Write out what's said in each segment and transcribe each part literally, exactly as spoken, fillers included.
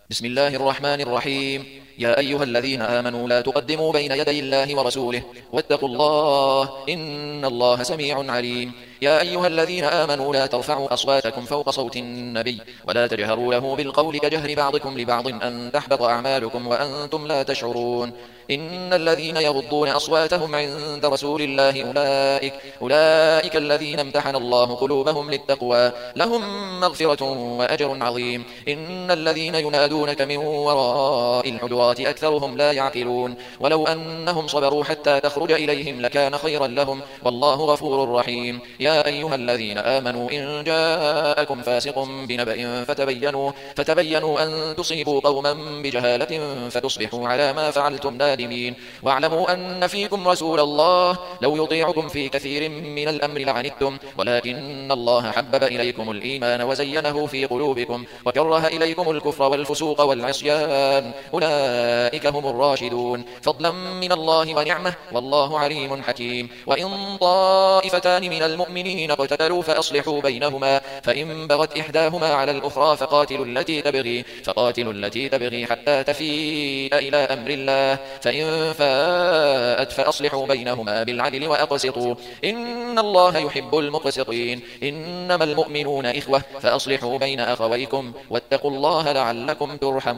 بسم الله الرحمن الرحيم. يا أيها الذين آمنوا لا تقدموا بين يدي الله ورسوله واتقوا الله إن الله سميع عليم. يا أيها الذين آمنوا لا ترفعوا أصواتكم فوق صوت النبي ولا تجهروا له بالقول كجهر بعضكم لبعض أن تحبط أعمالكم وأنتم لا تشعرون. إن الذين يغضون أصواتهم عند رسول الله أولئك, أولئك الذين امتحن الله قلوبهم للتقوى لهم مغفرة وأجر عظيم. إن الذين ينادونك من وراء الحجرات أكثرهم لا يعقلون. ولو أنهم صبروا حتى تخرج إليهم لكان خيرا لهم والله غفور رحيم. يا أيها الذين آمنوا إن جاءكم فاسق بنبأ فتبينوا, فتبينوا أن تصيبوا قوما بجهالة فتصبحوا على ما فعلتم نادمين. واعلموا أن فيكم رسول الله لو يطيعكم في كثير من الأمر لعنتم ولكن الله حبب إليكم الإيمان وزينه في قلوبكم وكره إليكم الكفر والفسوق والعصيان أولئك هم الراشدون فضلا من الله ونعمه والله عليم حكيم. وإن طائفتان من المؤمنين اقتتلوا فأصلحوا بينهما فإن بغت إحداهما على الأخرى فقاتلوا التي تبغي, فقاتلوا التي تبغي حتى تفيء إلى أمر الله فإن فاءت فأصلحوا بينهما بالعدل وأقسطوا إن الله يحب المقسطين. إنما المؤمنون إخوة فأصلحوا بين أخويكم واتقوا الله لعلكم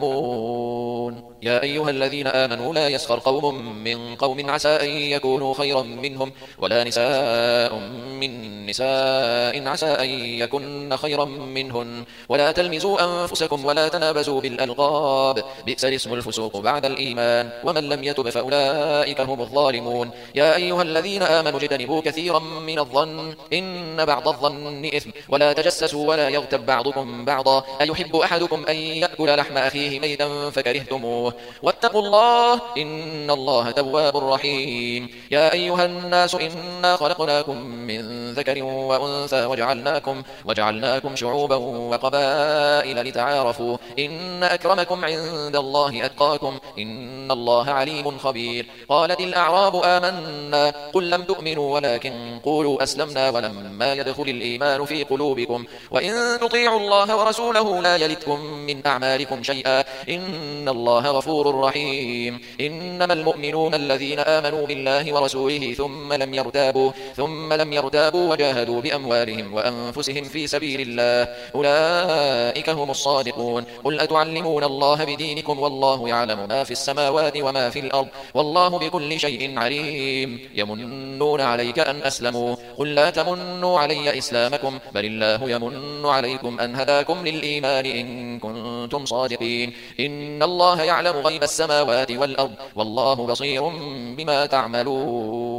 ترحمون. يا أيها الذين آمنوا لا يسخر قوم من قوم عسى أن يكونوا خيرا منهم ولا نساء من نساء عسى أن يكن خيرا منهن ولا تلمزوا أنفسكم ولا تنابزوا بالألقاب بئس الاسم الفسوق بعد الإيمان ومن لم يتب فأولئك هم الظالمون. يا أيها الذين آمنوا اجتنبوا كثيرا من الظن إن بعض الظن إثم ولا تجسسوا ولا يغتب بعضكم بعضا أيحب أحدكم أن يأكل لحم أخيه ميتا فكرهتموه واتقوا الله إن الله تواب رحيم. يا أيها الناس إنا خلقناكم من ذكر وأنثى وجعلناكم, وجعلناكم شعوبا وقبائل لتعارفوا إن أكرمكم عند الله أتقاكم إن الله عليم خبير. قالت الأعراب آمنا قل لم تؤمنوا ولكن قولوا أسلمنا ولما يدخل الإيمان في قلوبكم وإن تطيعوا الله ورسوله لا يلتكم من أعمالكم شيئا إن الله غفور رحيم. إنما المؤمنون الذين آمنوا بالله ورسوله ثم لم يرتابوا, ثم لم يرتابوا وجاهدوا بأموالهم وأنفسهم في سبيل الله أولئك هم الصادقون. قل أتعلمون الله بدينكم والله يعلم ما في السماوات وما في الأرض والله بكل شيء عليم. يمنون عليك أن أسلموا قل لا تمنوا علي إسلامكم بل الله يمن عليكم أن هداكم للإيمان إن كنتم صادقين. إن الله يعلم غيب السماوات والأرض والله بصير بما تعملون.